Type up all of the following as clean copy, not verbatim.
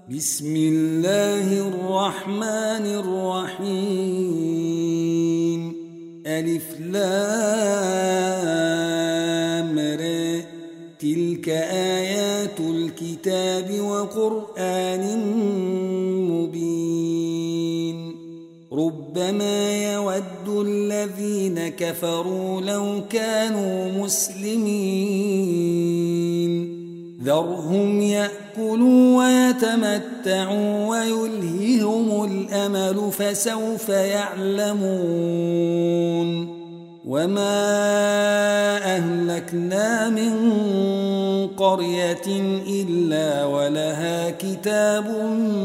بسم الله الرحمن الرحيم ألف لام ر تلك آيات الكتاب وقرآن مبين ربما يود الذين كفروا لو كانوا مسلمين ذرهم يأكلوا ويتمتعوا ويلههم الأمل فسوف يعلمون وما أهلكنا من قرية إلا ولها كتاب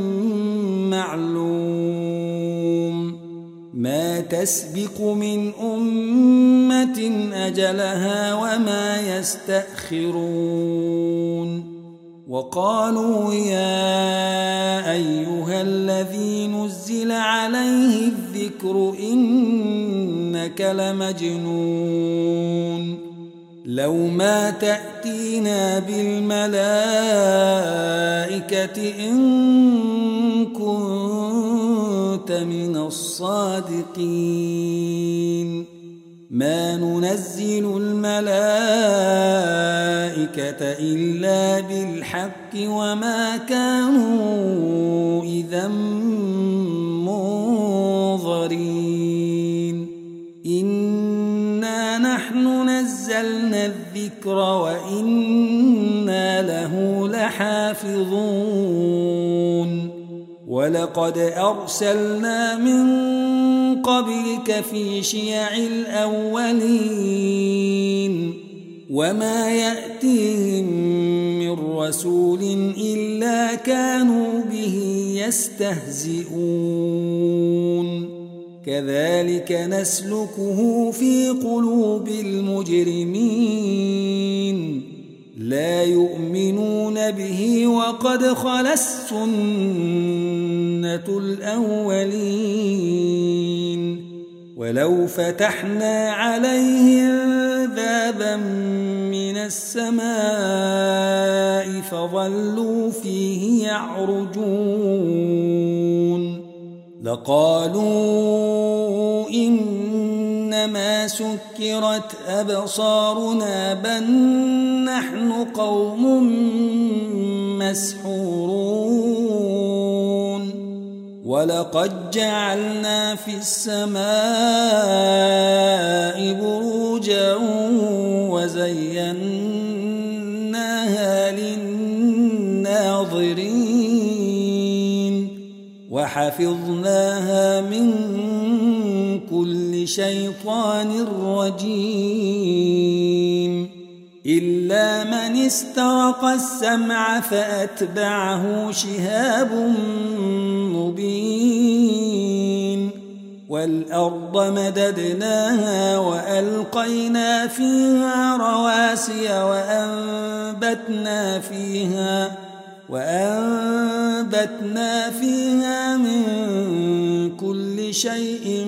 معلوم ما تسبق من أمة أجلها وما يستأخرون وقالوا يا أيها الذي نزل عليه الذكر إنك لمجنون لو ما تأتينا بالملائكة إن كنت من الصادقين ما ننزل الملائكة إلا بالحق وما كانوا إذا منظرين إنا نحن نزلنا الذكر وإنا له لحافظون ولقد أرسلنا من قبلك في شيع الأولين وما يأتيهم من رسول إلا كانوا به يستهزئون كذلك نسلكه في قلوب المجرمين لا يؤمنون به وقد خلت سنة الأولين ولو فتحنا عليهم بابا من السماء فظلوا فيه يعرجون لقالوا إنما سكرت أبصارنا بل نحن قوم مسحورون ولقد جعلنا في السماء بروجا وزيناها للناظرين وحفظناها من كل شيطان رجيم إلا من استرق السمع فأتبعه شهاب مبين والأرض مددناها وألقينا فيها رواسي وأنبتنا فيها من كل شيء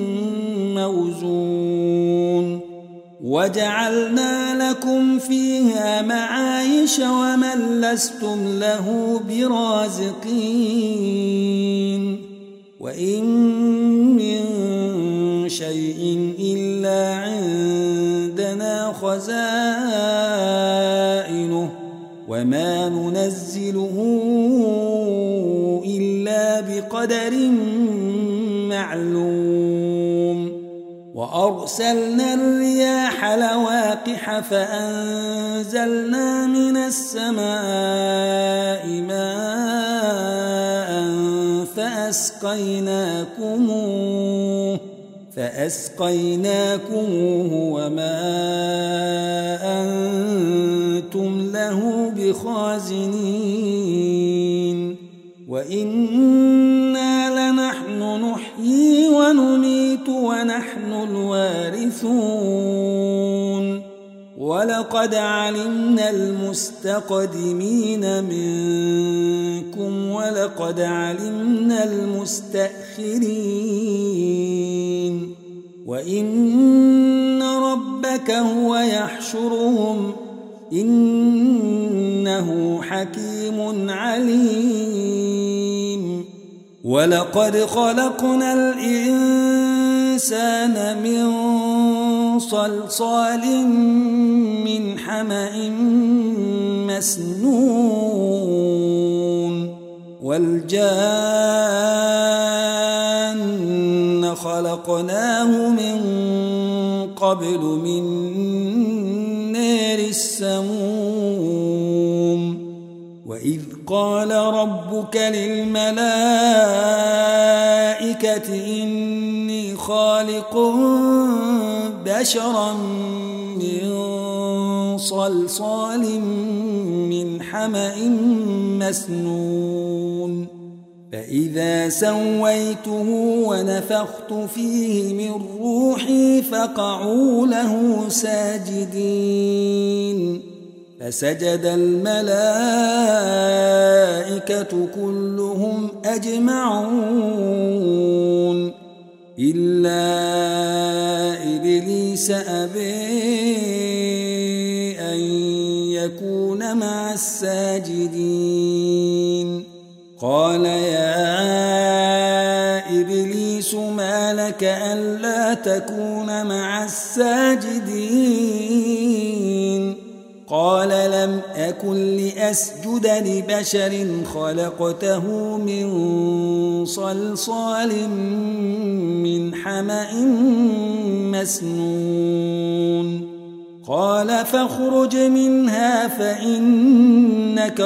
موزون وجعلنا لكم فيها معايش ومن لستم له برازقين وإن من شيء إلا عندنا خزائنه وما ننزله إلا بقدر معلوم وأرسلنا الرياح لواقح فأنزلنا من السماء ماء فأسقيناكموه وما أنتم له بخازنين وإنا لنحن نحيي ونميت ونحن الوارثون ولقد علمنا المستقدمين منكم ولقد علمنا المستأخرين وإن ربك هو يحشرهم إنه حكيم عليم ولقد خلقنا الإنسان من صلصال من حمأ مسنون والجان خلقناه من قبل من نار السموم وإذ قال ربك للملائكة إني خالق بشرا من صلصال من حمأ مسنون فإذا سويته ونفخت فيه من روحي فقعوا له ساجدين فسجد الملائكة كلهم أجمعون إلا إبليس أبى أن يكون مع الساجدين قال يا إبليس ما لك ألا تكون مع الساجدين قال لم أكن لأسجد لبشر خلقته من صلصال من حمأ مسنون قال فاخرج منها فإنك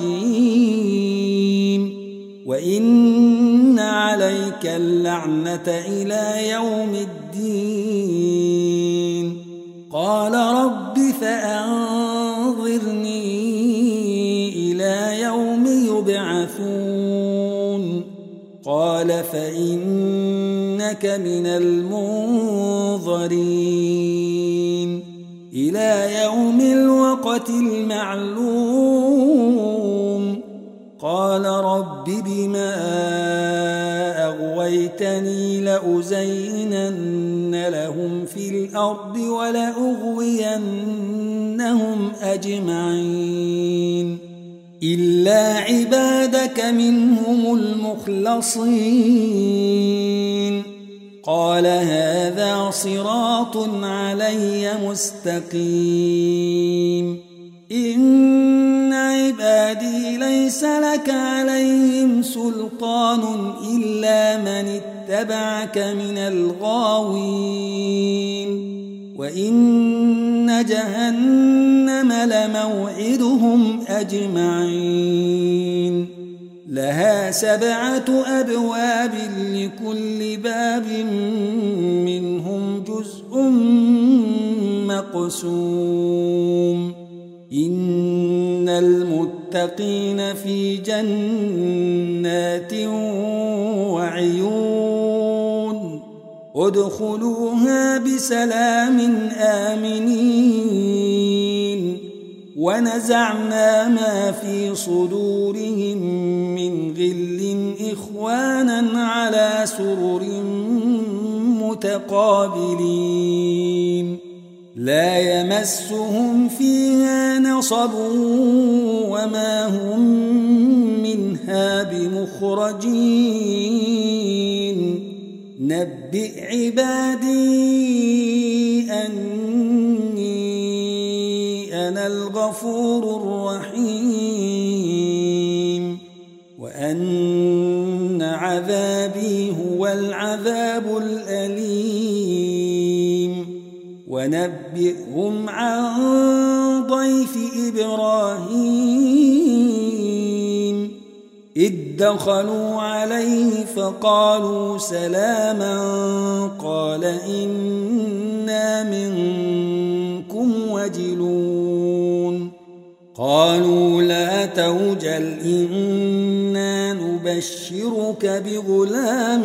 رجيم وإن عليك اللعنة إلى يوم الدين قال رب فأنظرني إلى يوم يبعثون قال فإنك من المنظرين إلى يوم الوقت المعلوم قال رب بما أغويتني لأزينن لهم في الأرض ولأغوينهم أجمعين إلا عبادك منهم المخلصين قال هذا صراط علي مستقيم إن عبادي ليس لك عليهم سلطان إلا من اتبعك من الغاوين وإن جهنم لموعدهم أجمعين لها 7 أبواب لكل باب منهم جزء مقسوم إن المتقين في جنات وعيون ادخلوها بسلام آمنين ونزعنا ما في صدورهم من غل إخوانا على سرر متقابلين لا يمسهم فيها نصب وما هم منها بمخرجين نبئ عبادي أني أنا الغفور الرحيم وأن عذابي هو العذاب الأليم ونبئهم عن ضيف إبراهيم إذ دخلوا عليه فقالوا سلاما قال إنا منكم وجلون قالوا لا توجل إنا نبشرك بغلام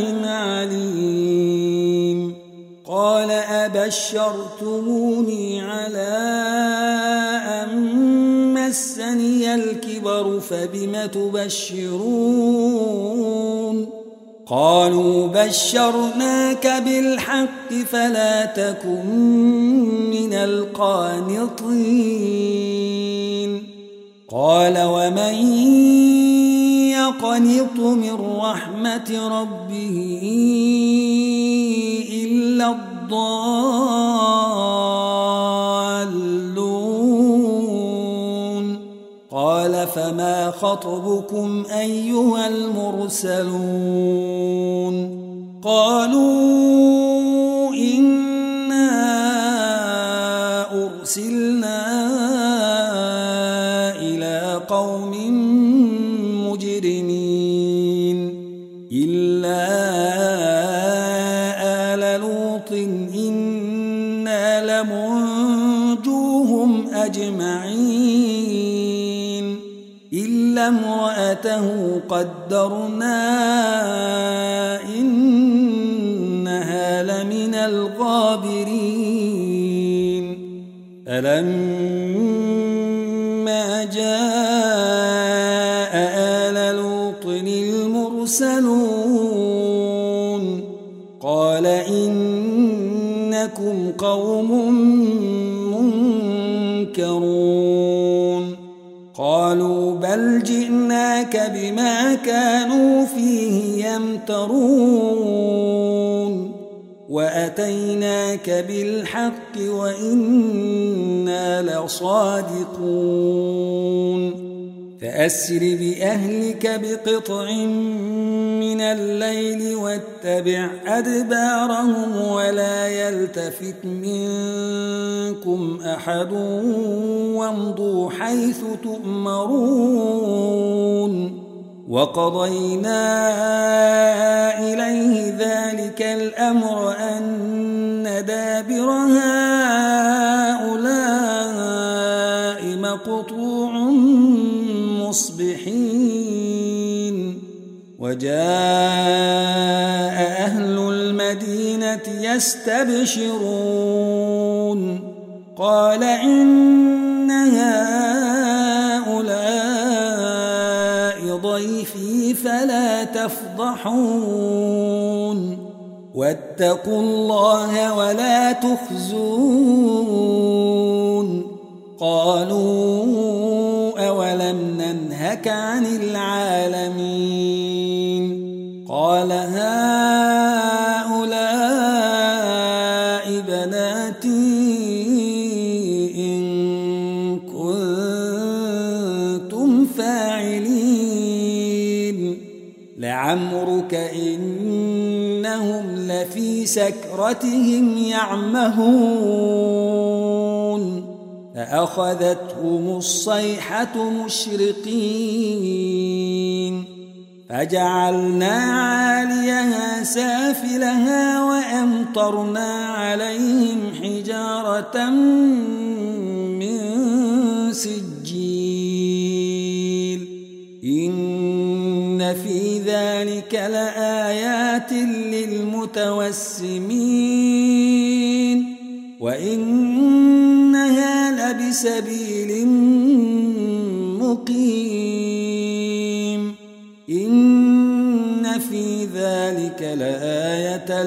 عليم قال أبشرتموني على أن مسني الكبر فبم تبشرون قالوا بشرناك بالحق فلا تكن من القانطين قال ومن يقنط من رحمة ربه إلا الضالون قال فما خطبكم أيها المرسلون قالوا إنا أرسلنا إلى قوم مجرمين إلا آل لوط إنا لمنجوهم أجمعين إلا امرأته قدرنا إنها لمن الغابرين فلما جاء آل لوط المرسلون قال إنكم قوم منكرون قالوا بل جئناك بما كانوا فيه يمترون وأتيناك بالحق وإنا لصادقون فأسر بأهلك بقطع من الليل واتبع أدبارهم ولا يلتفت منكم أحد وامضوا حيث تؤمرون وقضينا إليه ذلك الأمر أن دابر هؤلاء مقطوع مصبحين وجاء أهل المدينة يستبشرون قال إن هؤلاء ضيفي فلا تفضحون واتقوا الله ولا تخزون قالوا أولم ننهك عن العالمين قال هؤلاء بناتي إن كنتم فاعلين لعمرك إنهم لفي سكرتهم يعمهون فأخذتهم الصيحة مشرقين فجعلنا عاليها سافلها وأمطرنا عليهم حجارة من سجيل إن في ذلك لآيات للمتوسمين وإنها لبسبيل مقيم إن في ذلك لآية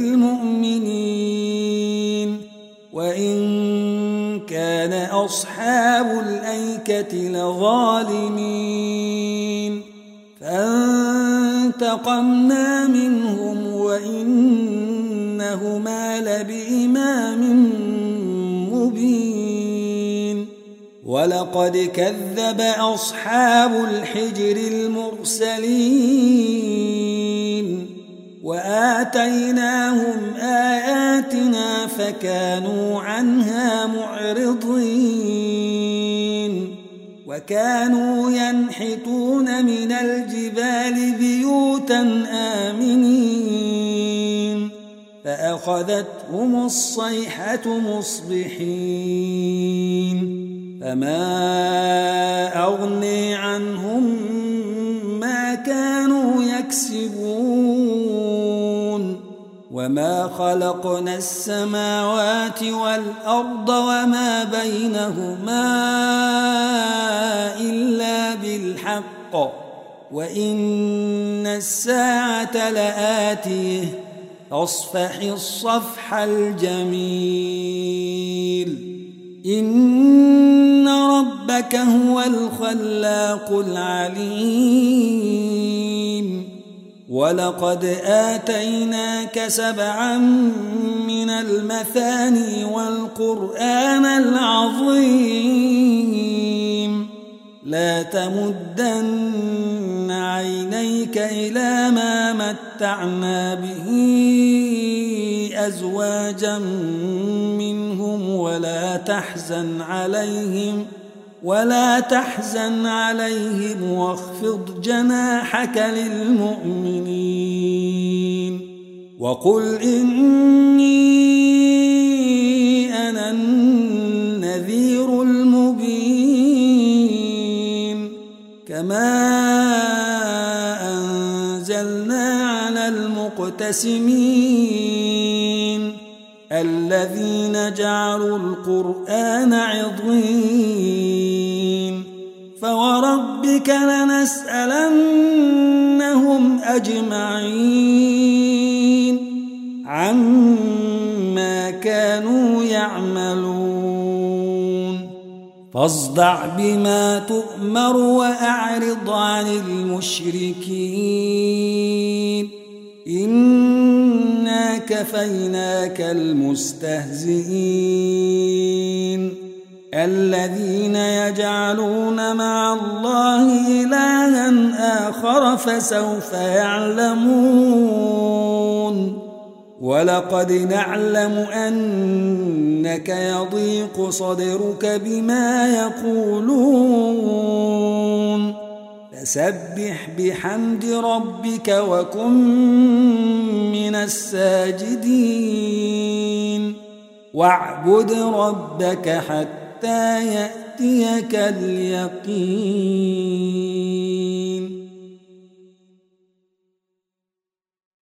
للمؤمنين وإن كان أصحاب الأيكة لظالمين فانتقمنا منهم وإنهما لبإمام مبين ولقد كذب أصحاب الحجر المرسلين وآتيناهم آياتنا فكانوا عنها معرضين وكانوا ينحتون من الجبال بيوتا آمنين فأخذتهم الصيحة مصبحين فما أغني عنهم ما كانوا يكسبون وما خلقنا السماوات والأرض وما بينهما إلا بالحق وإن الساعة لآتيه فاصفح الصفح الجميل إن ربك هو الخلاق العليم ولقد آتيناك 7 من المثاني والقرآن العظيم لا تمدن عينيك إلى ما متعنا به أزواجا منهم ولا تحزن عليهم واخفض جناحك للمؤمنين وقل إني أنا النذير المبين كما أنزلنا على المقتسمين الذين جعلوا القرآن عضين فوربك لنسألنهم أجمعين عما كانوا يعملون فاصدع بما تؤمر وأعرض عن المشركين إنا كفيناك المستهزئين الذين يجعلون مع الله إلها آخر فسوف يعلمون ولقد نعلم أنك يضيق صدرك بما يقولون فسبح بحمد ربك وكن من الساجدين واعبد ربك حتى يأتيك اليقين